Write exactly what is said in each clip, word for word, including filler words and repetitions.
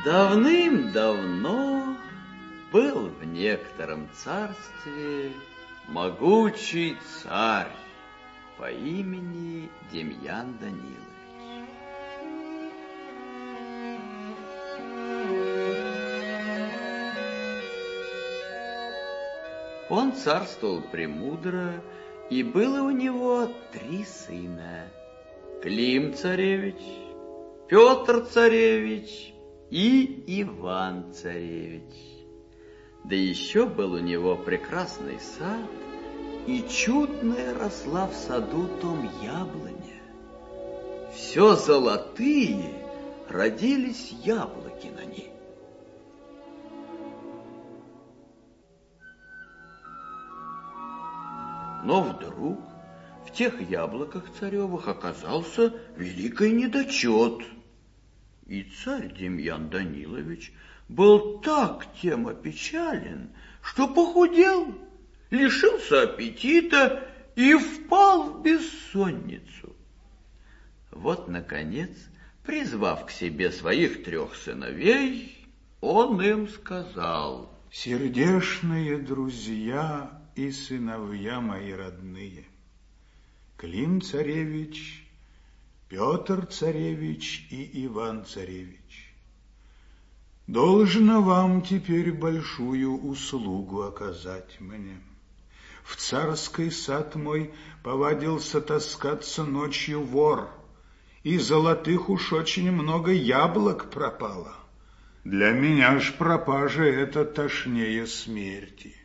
Давным-давно был в некотором царстве могучий царь по имени Демьян Данилович. Он царствовал премудро, и было у него три сына: Клим царевич, Петр царевич и Иван царевич. Да еще был у него прекрасный сад, и чудная росла в саду том яблоня. Все золотые родились яблоки на ней. Но вдруг в тех яблоках царевых оказался великий недочет. И царь Демьян Данилович был так тем опечален, что похудел, лишился аппетита и впал в бессонницу. Вот, наконец, призвав к себе своих трех сыновей, он им сказал: «Сердечные друзья и сыновья мои родные, Клим царевич, Петр царевич и Иван царевич, должно вам теперь большую услугу оказать мне. В царский сад мой повадился таскаться ночью вор, и золотых уж очень много яблок пропало. Для меня ж пропажа эта тошнее смерти.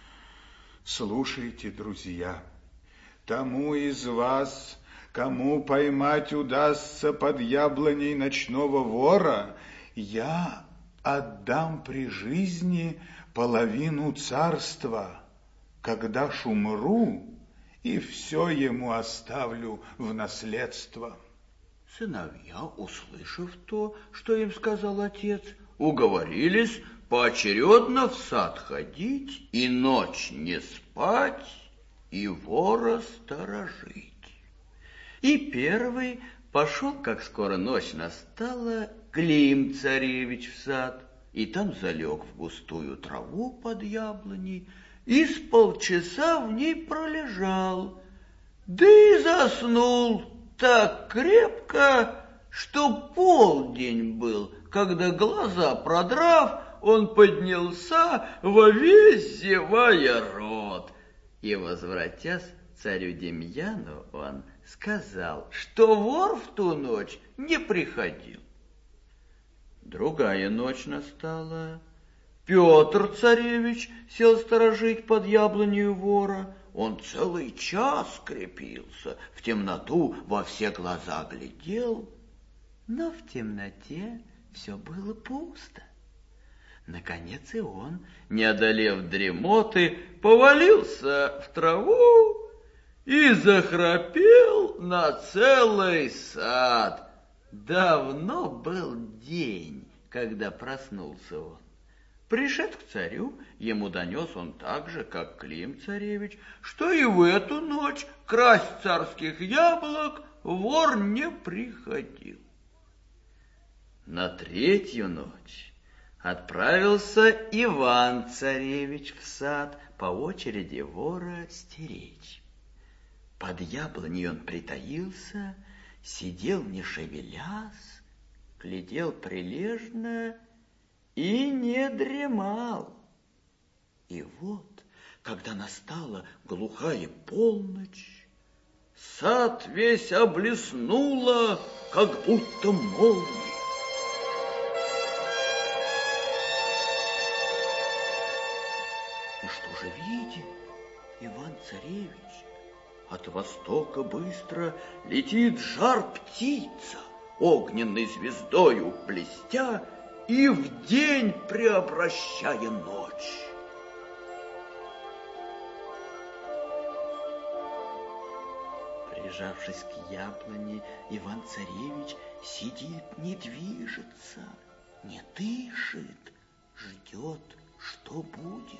Слушайте, друзья, тому из вас, кому поймать удастся под яблоней ночного вора, я отдам при жизни половину царства, когда ж умру, и все ему оставлю в наследство». Сыновья, услышав то, что им сказал отец, уговорились поочередно в сад ходить и ночь не спать, и вора сторожить. И первый пошел, как скоро ночь настала, Клим царевич в сад, и там залег в густую траву под яблоней, и с полчаса в ней пролежал, да и заснул так крепко, что полдень был, когда, глаза продрав, он поднялся во весь зевая рот. И, возвратясь царю Демьяну, он сказал, что вор в ту ночь не приходил. Другая ночь настала. Петр царевич сел сторожить под яблонью вора. Он целый час крепился, в темноту во все глаза глядел, но в темноте все было пусто. Наконец и он, не одолев дремоты, повалился в траву и захрапел на целый сад. Давно был день, когда проснулся он. Пришед к царю, ему донес он так же, как Клим царевич, что и в эту ночь красть царских яблок вор не приходил. На третью ночь отправился Иван царевич в сад по очереди вора стеречь. Под яблоней он притаился, сидел не шевелясь, глядел прилежно и не дремал. И вот, когда настала глухая полночь, сад весь облеснуло, как будто молнией. И что же видит Иван-царевич? От востока быстро летит жар-птица, огненной звездою блестя, и в день преобращая ночь. Прижавшись к яблоне, Иван-царевич сидит, не движется, не дышит, ждет, что будет.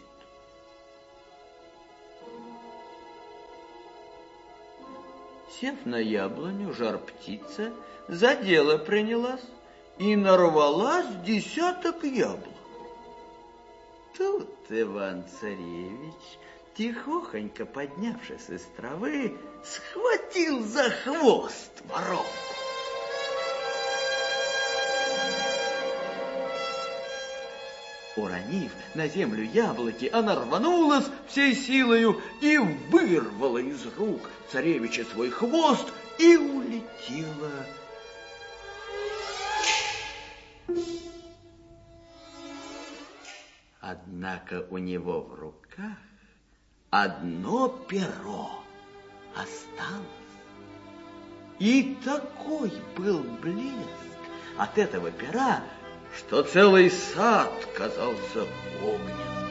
Сев на яблоню, жар-птица за дело принялась и нарвалась десяток яблок. Тут Иван-царевич, тихохонько поднявшись из травы, схватил за хвост воровку. Уронив на землю яблоки, она рванулась всей силою и вырвала из рук царевича свой хвост и улетела. Однако у него в руках одно перо осталось. И такой был блеск от этого пера, что целый сад казался огненным.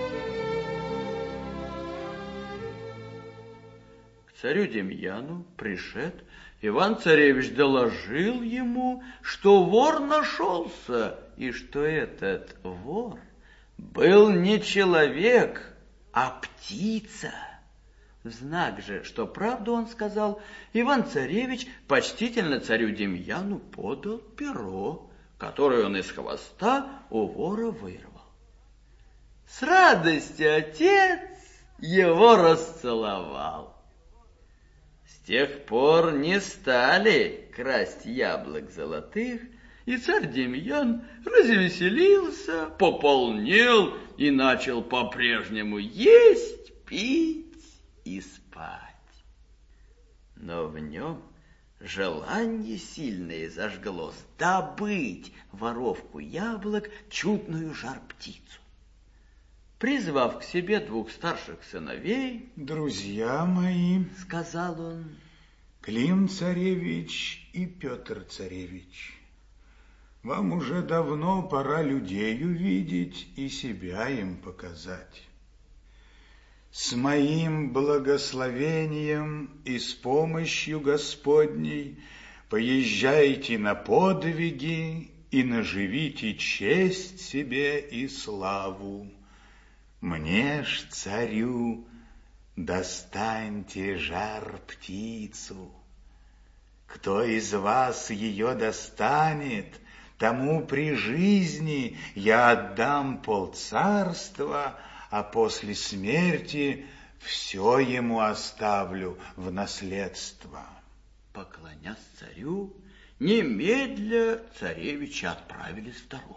К царю Демьяну пришед, Иван-царевич доложил ему, что вор нашелся, и что этот вор был не человек, а птица. В знак же, что правду он сказал, Иван-царевич почтительно царю Демьяну подал перо, которое он из хвоста у вора вырвал. С радостью отец его расцеловал. С тех пор не стали красть яблок золотых, и царь Демьян развеселился, пополнел и начал по-прежнему есть, пить и спать. Но в нем желание сильное зажглось добыть воровку яблок чудную жар-птицу. Призвав к себе двух старших сыновей: «Друзья мои, — сказал он, — Клим-царевич и Петр-царевич, вам уже давно пора людей увидеть и себя им показать. С моим благословением и с помощью Господней поезжайте на подвиги и наживите честь себе и славу. Мне ж, царю, достаньте жар-птицу. Кто из вас ее достанет, тому при жизни я отдам полцарства, а после смерти все ему оставлю в наследство». Поклонясь царю, немедля царевича отправились в дорогу.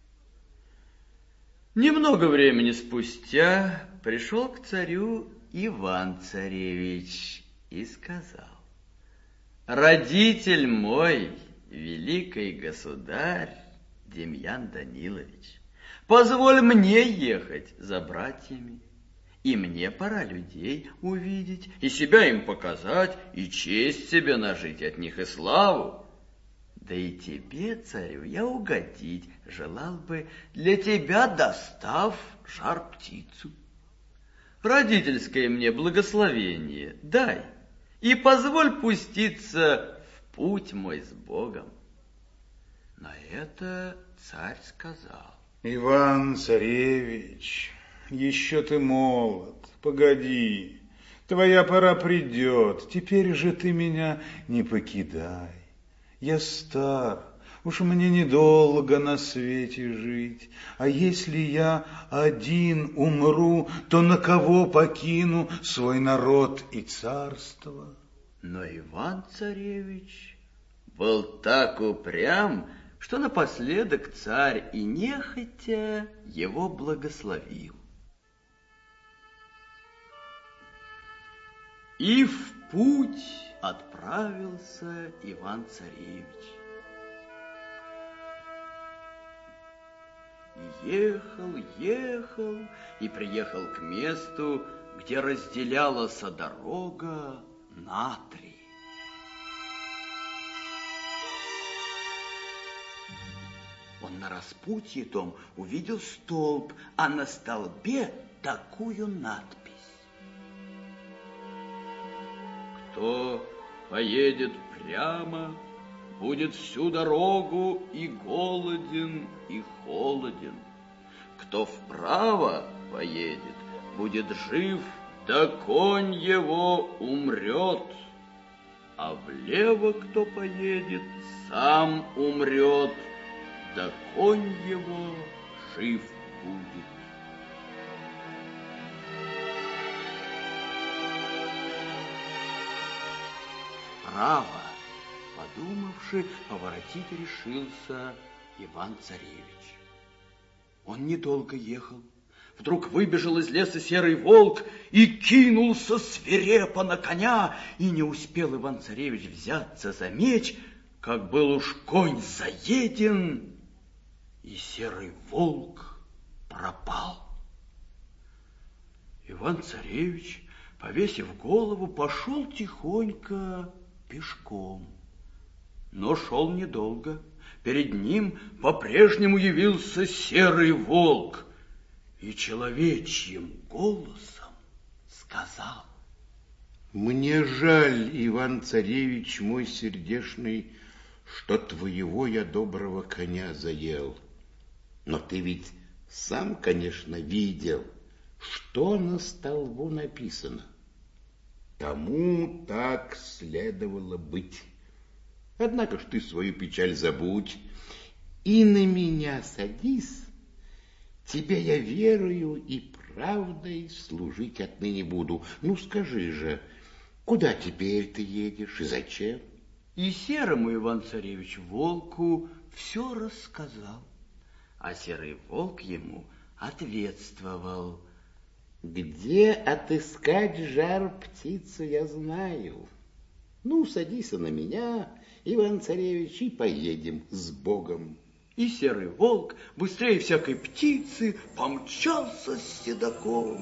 Немного времени спустя пришел к царю Иван-царевич и сказал: «Родитель мой, великий государь Демьян Данилович, позволь мне ехать за братьями, и мне пора людей увидеть, и себя им показать, и честь себе нажить от них, и славу. Да и тебе, царю, я угодить желал бы, для тебя достав жар-птицу. Родительское мне благословение дай, и позволь пуститься в путь мой с Богом». На это царь сказал: «Иван-царевич, еще ты молод, погоди, твоя пора придет, теперь же ты меня не покидай. Я стар, уж мне недолго на свете жить, а если я один умру, то на кого покину свой народ и царство?» Но Иван-царевич был так упрям, что напоследок царь и нехотя его благословил. И в путь отправился Иван-царевич. Ехал, ехал и приехал к месту, где разделялась дорога на три. Он на распутье том увидел столб, а на столбе такую надпись: «Кто поедет прямо, будет всю дорогу и голоден, и холоден. Кто вправо поедет, будет жив, да конь его умрет. А влево кто поедет, сам умрет, да конь его жив будет. Право, подумавши, поворотить решился Иван-царевич. Он недолго ехал. Вдруг выбежал из леса серый волк и кинулся свирепо на коня, и не успел Иван-царевич взяться за меч, как был уж конь заеден, и серый волк пропал. Иван-царевич, повесив голову, пошел тихонько пешком. Но шел недолго. Перед ним по-прежнему явился серый волк и человечьим голосом сказал: «Мне жаль, Иван-царевич мой сердечный, что твоего я доброго коня заел. Но ты ведь сам, конечно, видел, что на столбу написано. Тому так следовало быть. Однако ж ты свою печаль забудь и на меня садись. Тебе я верою и правдой служить отныне буду. Ну, скажи же, куда теперь ты едешь и зачем?» И серому Иван-царевич волку все рассказал, а серый волк ему ответствовал: «Где отыскать жар-птицу, я знаю. Ну, садись на меня, Иван-царевич, и поедем с Богом». И серый волк быстрее всякой птицы помчался с седаком.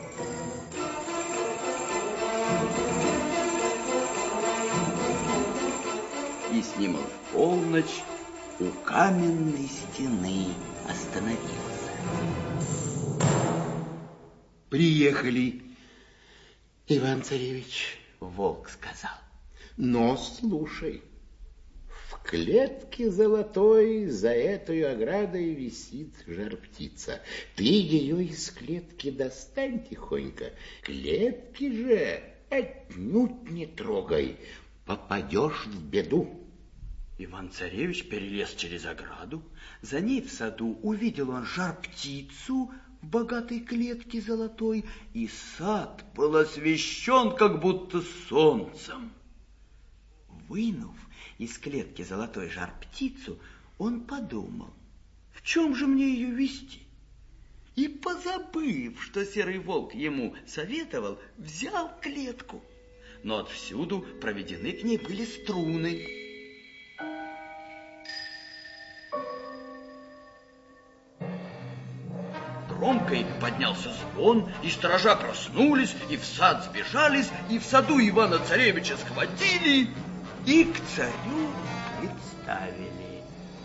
И с ним он в полночь у каменной стены остановился. «Приехали, Иван-царевич», — волк сказал. «Но слушай, в клетке золотой за этой оградой висит жар-птица. Ты ее из клетки достань тихонько, клетки же отнюдь не трогай, попадешь в беду». Иван-царевич перелез через ограду. За ней в саду увидел он жар-птицу в богатой клетке золотой, и сад был освещен как будто солнцем. Вынув из клетки золотой жар-птицу, он подумал: в чем же мне ее вести? И, позабыв, что серый волк ему советовал, взял клетку. Но отвсюду проведены к ней были струны. Громко поднялся звон, и сторожа проснулись, и в сад сбежались, и в саду Ивана-царевича схватили и к царю представили.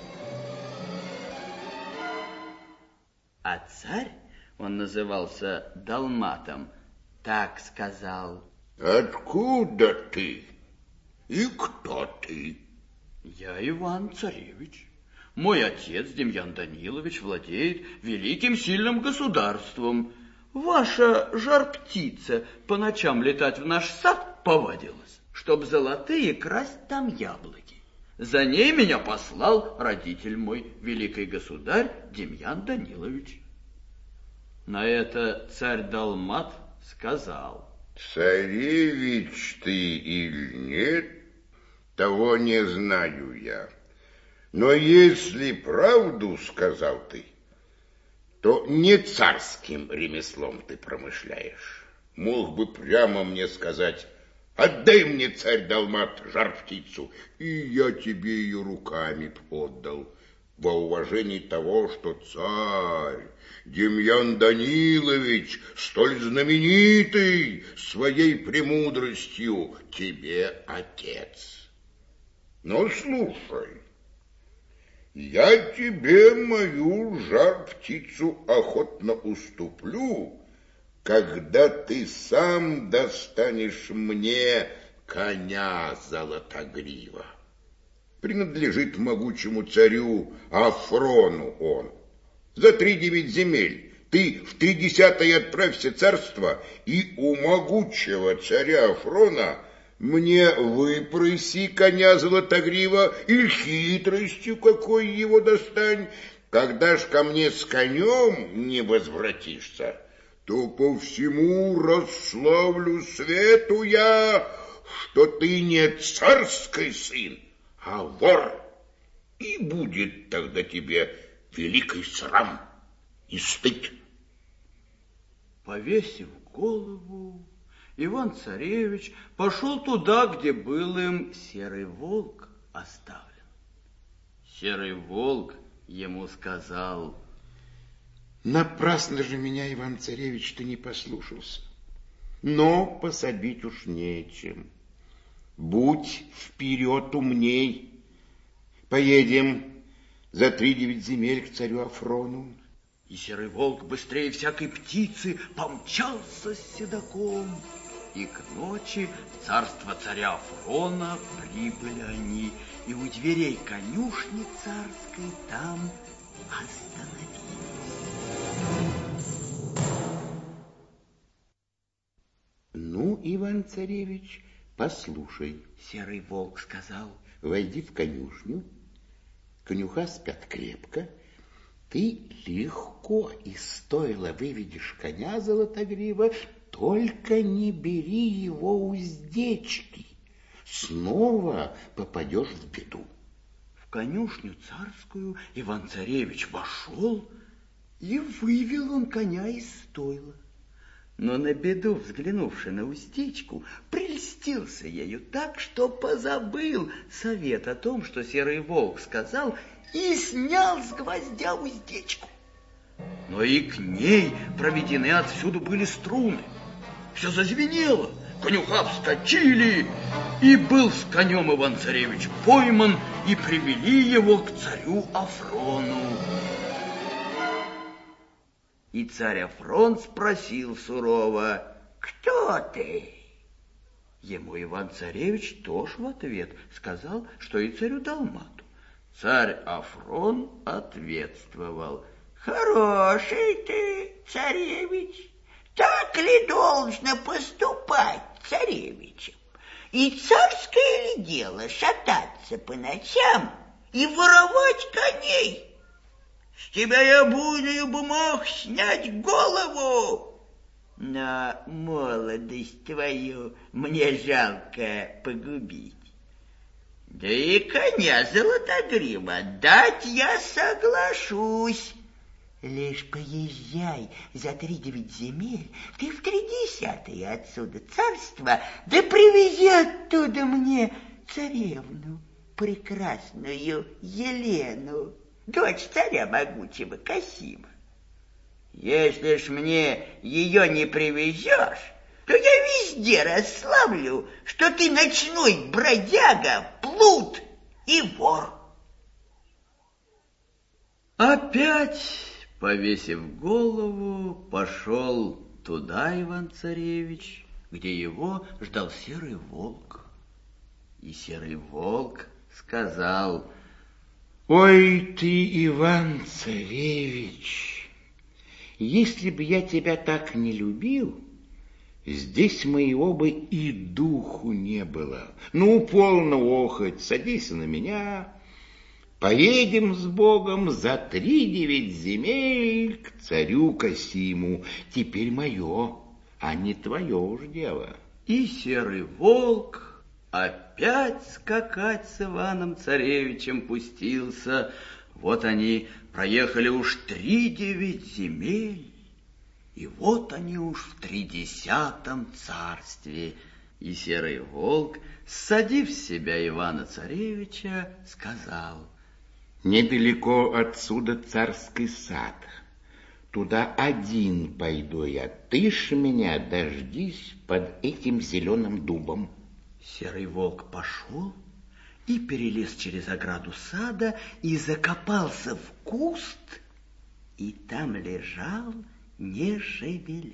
А царь, он назывался Далматом, так сказал: «Откуда ты? И кто ты?» «Я Иван-царевич. Мой отец, Демьян Данилович, владеет великим сильным государством. Ваша жар-птица по ночам летать в наш сад повадилась, чтоб золотые красть там яблоки. За ней меня послал родитель мой, великий государь Демьян Данилович». На это царь Далмат сказал: «Царевич ты или нет, того не знаю я. Но если правду сказал ты, то не царским ремеслом ты промышляешь. Мог бы прямо мне сказать: отдай мне, царь Далмат, жар-птицу, и я тебе ее руками отдал, во уважении того, что царь Демьян Данилович, столь знаменитый своей премудростью, тебе отец. Но слушай, я тебе мою жар-птицу охотно уступлю, когда ты сам достанешь мне коня Золотогрива. Принадлежит могучему царю Афрону он. За три девять земель ты в тридесятое отправься царство, и у могучего царя Афрона Мне выпроси коня Златогрива и хитростью какой его достань. Когда ж ко мне с конем не возвратишься, то по всему расславлю свету я, что ты не царский сын, а вор. И будет тогда тебе великий срам и стыд. Повесив голову, Иван-царевич пошел туда, где был им серый волк оставлен. Серый волк ему сказал: напрасно же меня, Иван-царевич, ты не послушался. Но пособить уж нечем. Будь вперед умней. Поедем за три девять земель к царю Афрону. И серый волк быстрее всякой птицы помчался с седаком. И к ночи в царство царя Афрона прибыли они, и у дверей конюшни царской там остановились. Ну, Иван-царевич, послушай. Серый волк сказал: войди в конюшню, конюха спят крепко, ты легко из стойла выведешь коня Златогрива, только не бери его уздечки, снова попадешь в беду. В конюшню царскую Иван-царевич вошел, и вывел он коня из стойла. Но на беду, взглянувши на уздечку, прельстился ею так, что позабыл совет о том, что серый волк сказал, и снял с гвоздя уздечку. Но и к ней проведены отсюда были струны. Все зазвенело, конюха вскочили, и был с конем Иван-царевич пойман, и привели его к царю Афрону. И царь Афрон спросил сурово: кто ты? Ему Иван-царевич тоже в ответ сказал, что и царю Далмату. Царь Афрон ответствовал: хороший ты, царевич, так ли должно поступать царевичем? И царское ли дело шататься по ночам и воровать коней? С тебя я буйную бы мог снять голову, но молодость твою мне жалко погубить. Да и коня Златогрива дать я соглашусь. Лишь поезжай за три девять земель, ты в тридесятое отсюда царство, да привези оттуда мне царевну, прекрасную Елену, дочь царя могучего Касима. Если ж мне ее не привезешь, то я везде расславлю, что ты ночной бродяга, плут и вор. Опять, повесив голову, пошел туда Иван-царевич, где его ждал серый волк. И серый волк сказал: ой ты, Иван-царевич, если бы я тебя так не любил, здесь моего бы и духу не было. Ну, полно охоть, садись на меня, поедем с Богом за три девять земель к царю Касиму. Теперь мое, а не твое уж дело. И серый волк опять скакать с Иваном-царевичем пустился. Вот они проехали уж три девять земель, и вот они уж в тридесятом царстве. И серый волк, ссадив с себя Ивана-царевича, сказал: недалеко отсюда царский сад. Туда один пойду я. Ты ж меня дождись под этим зеленым дубом. Серый волк пошел и перелез через ограду сада и закопался в куст, и там лежал, не шевелясь.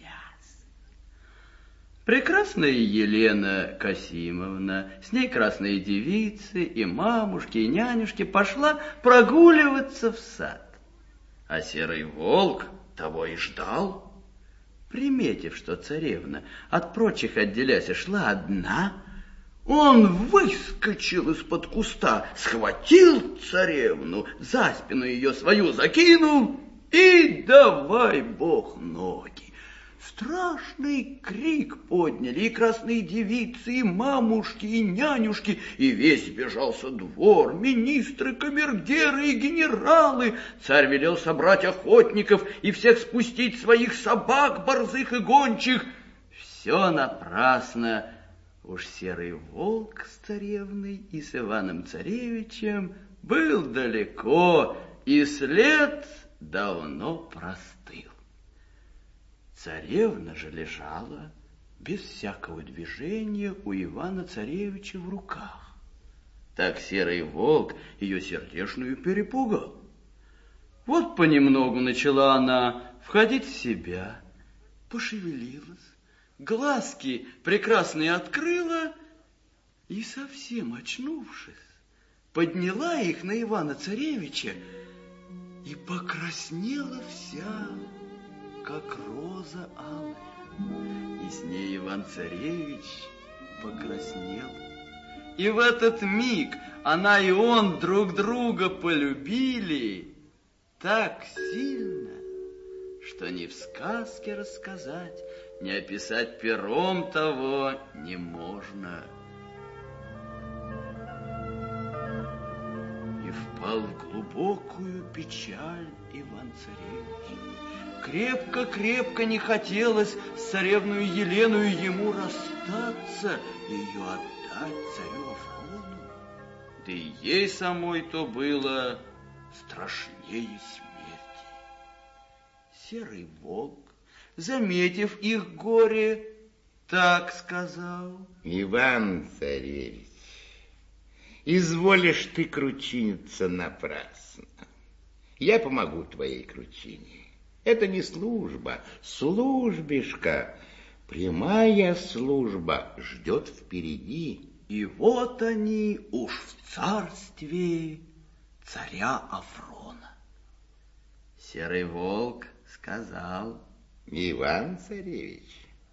Прекрасная Елена Касимовна, с ней красные девицы, и мамушки, и нянюшки, пошла прогуливаться в сад. А серый волк того и ждал. Приметив, что царевна от прочих отделясь шла одна, Он выскочил из-под куста, схватил царевну, за спину ее свою закинул и давай бог ноги. Страшный крик подняли и красные девицы, и мамушки, и нянюшки, и весь бежался двор, министры, камергеры и генералы. Царь велел собрать охотников и всех спустить своих собак, борзых и гончих. Все напрасно. Уж серый волк с царевной и с Иваном-царевичем был далеко, и след давно простыл. Царевна же лежала без всякого движения у Ивана-царевича в руках. Так серый волк ее сердечную перепугал. Вот понемногу начала она входить в себя, пошевелилась, глазки прекрасные открыла и, совсем очнувшись, подняла их на Ивана-царевича и покраснела вся, как роза алая. И с ней Иван-царевич покраснел. И в этот миг она и он друг друга полюбили так сильно, что ни в сказке рассказать, ни описать пером того не можно. И впал в глубокую печаль Иван-царевич. Крепко-крепко не хотелось с царевную Еленою ему расстаться, ее отдать царю Афрону. Да и ей самой то было страшнее смерти. Серый волк, заметив их горе, так сказал: Иван-царевич, изволишь ты кручиниться напрасно. Я помогу твоей кручине. Это не служба, службишка. Прямая служба ждет впереди. И вот они уж в царстве царя Афрона. Серый волк сказал: Иван-царевич,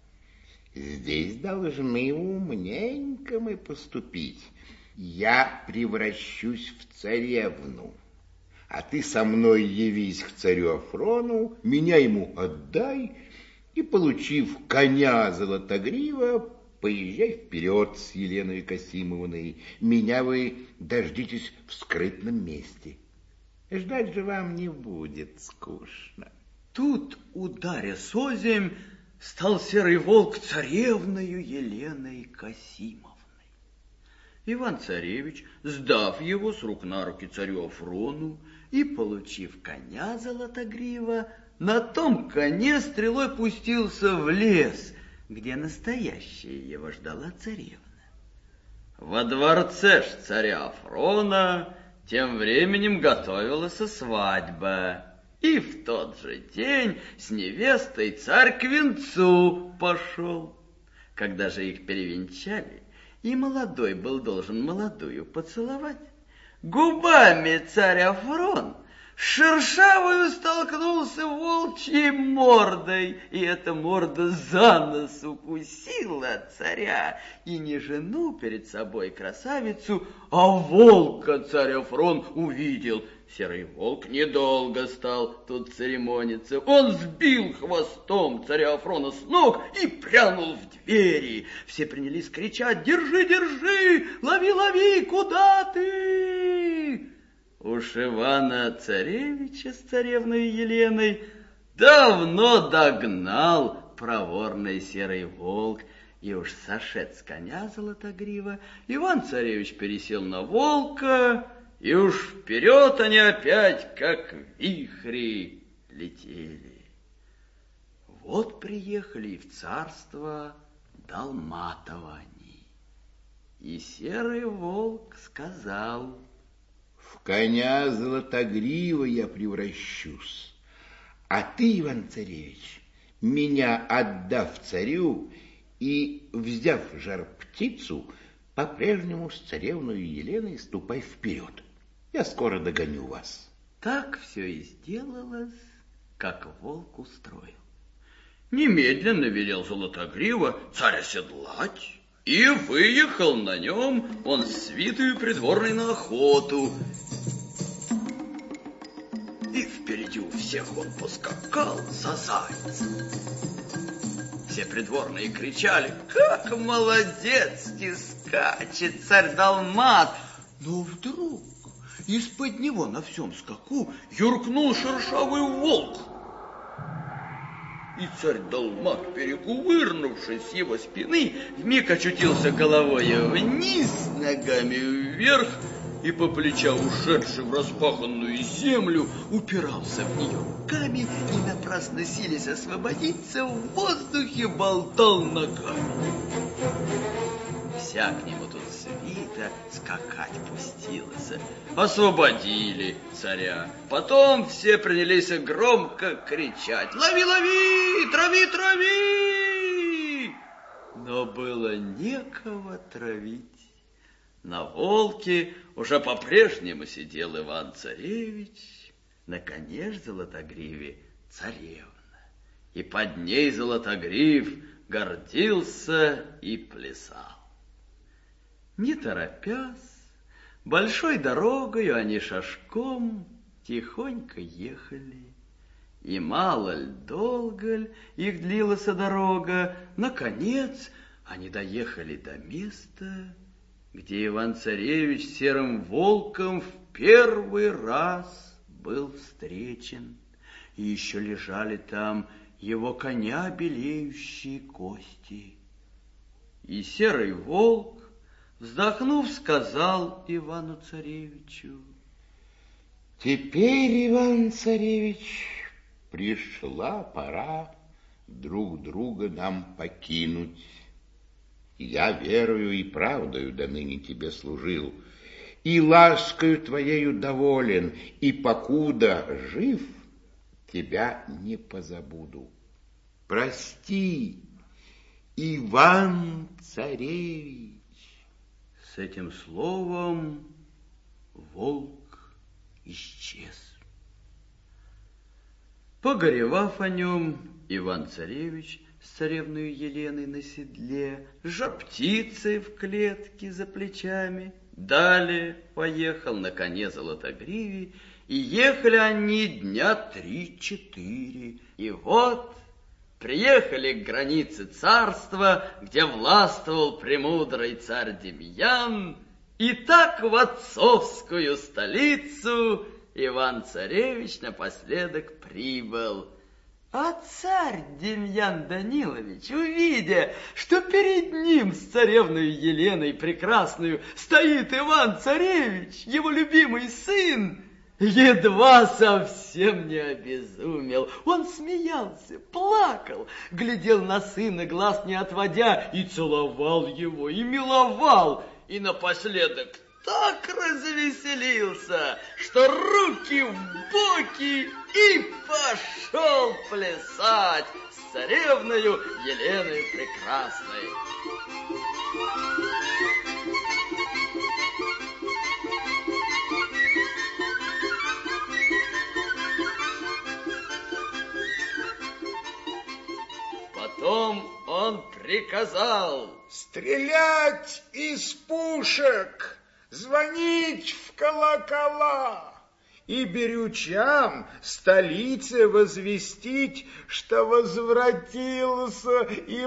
здесь должны умненько мы поступить. Я превращусь в царевну, а ты со мной явись к царю Афрону, меня ему отдай, и, получив коня Золотогрива, поезжай вперед с Еленой Касимовной. Меня вы дождитесь в скрытном месте. Ждать же вам не будет скучно. Тут, ударя соземь, стал серый волк царевною Еленой Касимовной. Иван-царевич, сдав его с рук на руки царю Афрону и, получив коня Золотогрива, на том коне стрелой пустился в лес, где настоящая его ждала царевна. Во дворце ж царя Афрона тем временем готовилась свадьба, и в тот же день с невестой царь к венцу пошел. Когда же их перевенчали, и молодой был должен молодую поцеловать, губами царь Афрон с шершавою столкнулся волчьей мордой, и эта морда за нос укусила царя, и не жену перед собой красавицу, а волка царь Афрон увидел. Серый волк недолго стал тут церемониться. Он сбил хвостом царя Афрона с ног и прянул в двери. Все принялись кричать: «Держи, держи! Лови, лови! Куда ты?» Уж Ивана-царевича с царевной Еленой давно догнал проворный серый волк, и уж сошед с коня Золотогрива, Иван-царевич пересел на волка, и уж вперед они опять, как вихри, летели. Вот приехали и в царство Далматова они. И серый волк сказал: в коня Золотогрива я превращусь, а ты, Иван-царевич, меня отдав царю и, взяв жар-птицу, по-прежнему с царевной Еленой ступай вперед. Я скоро догоню вас. Так все и сделалось, как волк устроил. Немедленно велел Золотогрива царя седлать И выехал на нем он с свитою придворной на охоту. И впереди у всех он поскакал за зайцем. Все придворные кричали: как молодецки скачет царь Далмат! Но вдруг из-под него на всем скаку юркнул шершавый волк. И царь Далмат, перекувырнувшись с его спины, вмиг очутился головой вниз, ногами вверх, и по плеча ушедший в распаханную землю упирался в нее руками и, напрасно силясь освободиться, в воздухе болтал ногами. Вся к нему тут свита скакать пустилась. Освободили царя. Потом все принялись громко кричать: лови, лови, трави, трави! Но было некого травить. На волке уже по-прежнему сидел Иван-царевич, на коне ж Золотогриве царевна. И под ней Золотогрив гордился и плясал. Не торопясь, большой дорогою они шашком тихонько ехали. И мало ль, долго ль их длилась дорога, наконец они доехали до места, где Иван-царевич с серым волком в первый раз был встречен, и еще лежали там его коня белеющие кости. И серый волк, вздохнув, сказал Ивану-царевичу: теперь, Иван-царевич, пришла пора друг друга нам покинуть. Я верою и правдою до ныне тебе служил, и ласкою твоею доволен, и покуда жив, тебя не позабуду. Прости, Иван-царевич. С этим словом волк исчез. Погоревав о нем, Иван-царевич с царевною Еленой на седле, жар-птицей в клетке за плечами, далее поехал на коне Золотогриве, и ехали они дня три-четыре. И вот приехали к границе царства, где властвовал премудрый царь Демьян, и так в отцовскую столицу Иван-царевич напоследок прибыл. А царь Демьян Данилович, увидя, что перед ним с царевной Еленой прекрасную стоит Иван-царевич, его любимый сын, едва совсем не обезумел. Он смеялся, плакал, глядел на сына, глаз не отводя, и целовал его, и миловал, и напоследок так развеселился, что руки в боки и пошел плясать с царевною Еленой Прекрасной. Потом он приказал: стрелять из пушек, звонить в колокола и берючам столице возвестить, что возвратился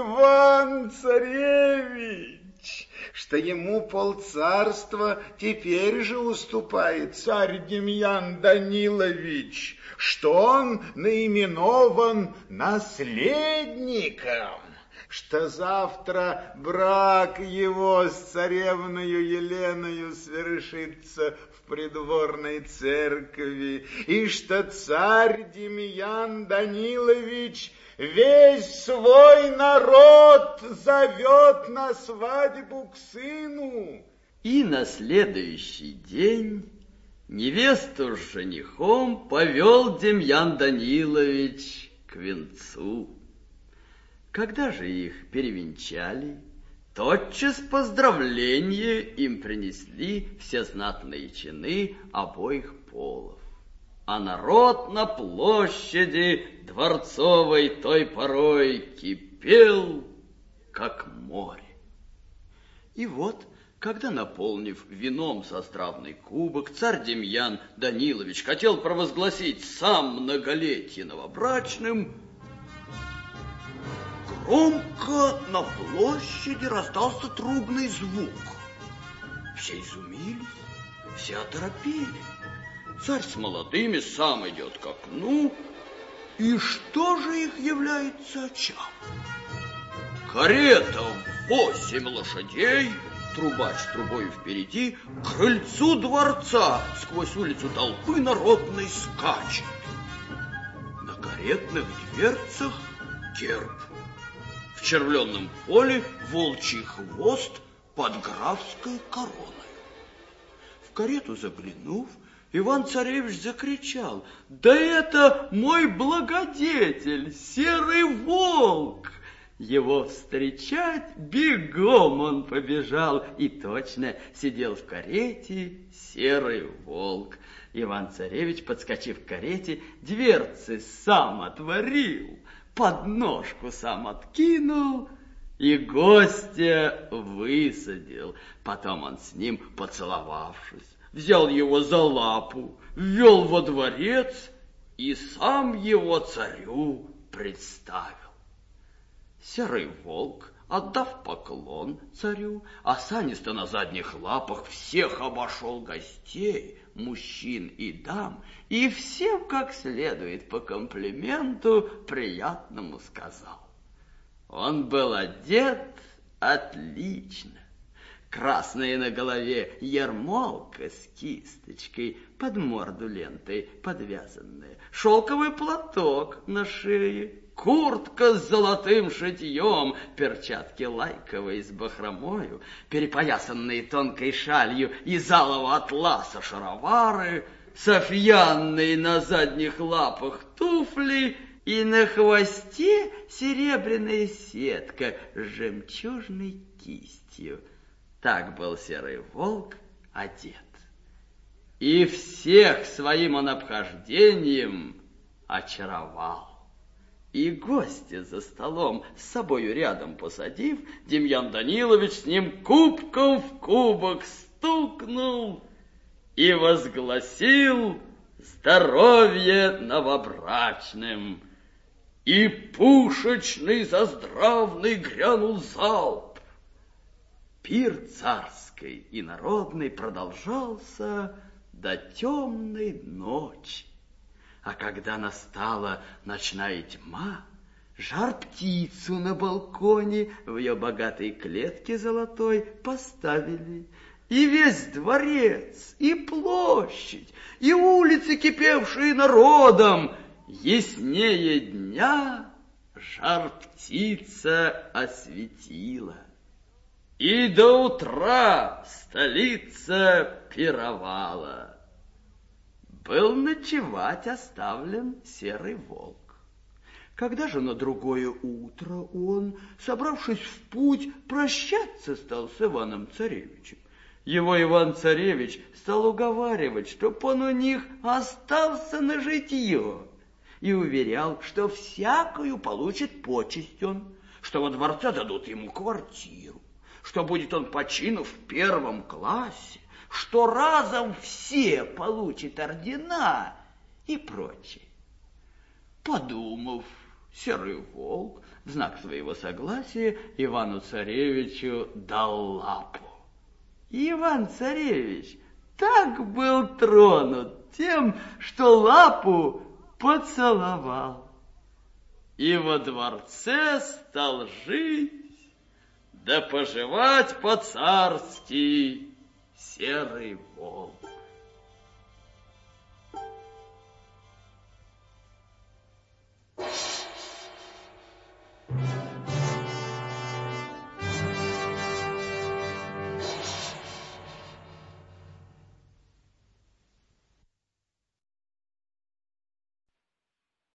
Иван-царевич, что ему полцарства теперь же уступает царь Демьян Данилович, что он наименован наследником, что завтра брак его с царевною Еленою свершится в придворной церкви, и что царь Демьян Данилович весь свой народ зовет на свадьбу к сыну. И на следующий день невесту с женихом повел Демьян Данилович к венцу. Когда же их перевенчали, тотчас поздравления им принесли все знатные чины обоих полов. А народ на площади дворцовой той порой кипел, как море. И вот, когда, наполнив вином состравный кубок, царь Демьян Данилович хотел провозгласить сам многолетие новобрачным, громко на площади раздался трубный звук. Все изумились, все оторопели. Царь с молодыми сам идет к окну, и что же их является очам? Карета в восемь лошадей, трубач с трубой впереди, к крыльцу дворца сквозь улицу толпы народной скачет. На каретных дверцах герб. В червленном поле волчий хвост под графской короной. В карету заглянув, Иван-царевич закричал: «Да это мой благодетель, серый волк!» Его встречать бегом он побежал, и точно сидел в карете серый волк. Иван-царевич, подскочив к карете, дверцы сам отворил, подножку сам откинул и гостя высадил. Потом он с ним, поцеловавшись, взял его за лапу, ввел во дворец и сам его царю представил. Серый волк, отдав поклон царю, осанисто на задних лапах всех обошел гостей, мужчин и дам, и всем как следует по комплименту приятному сказал. Он был одет отлично. Красная на голове ермолка с кисточкой, под морду лентой подвязанная, шелковый платок на шее, куртка с золотым шитьем, перчатки лайковые с бахромою, перепоясанные тонкой шалью из алого атласа шаровары, софьянные на задних лапах туфли и на хвосте серебряная сетка с жемчужной кистью. Так был серый волк одет. И всех своим он обхождением очаровал. И гостя за столом с собою рядом посадив, Демьян Данилович с ним кубком в кубок стукнул и возгласил здоровье новобрачным. И пушечный заздравный грянул залп. Пир царский и народный продолжался до темной ночи. А когда настала ночная тьма, жар-птицу на балконе в ее богатой клетке золотой поставили. И весь дворец, и площадь, и улицы, кипевшие народом, яснее дня жар-птица осветила. И до утра столица пировала. Был ночевать оставлен серый волк. Когда же на другое утро он, собравшись в путь, прощаться стал с Иваном-царевичем, его Иван-царевич стал уговаривать, чтоб он у них остался на житье, и уверял, что всякую получит почесть он, что во дворце дадут ему квартиру, что будет он по чину в первом классе, что разом все получат ордена и прочее. Подумав, серый волк в знак своего согласия Ивану-царевичу дал лапу. И Иван-царевич так был тронут тем, что лапу поцеловал. И во дворце стал жить, да поживать по-царски серый волк.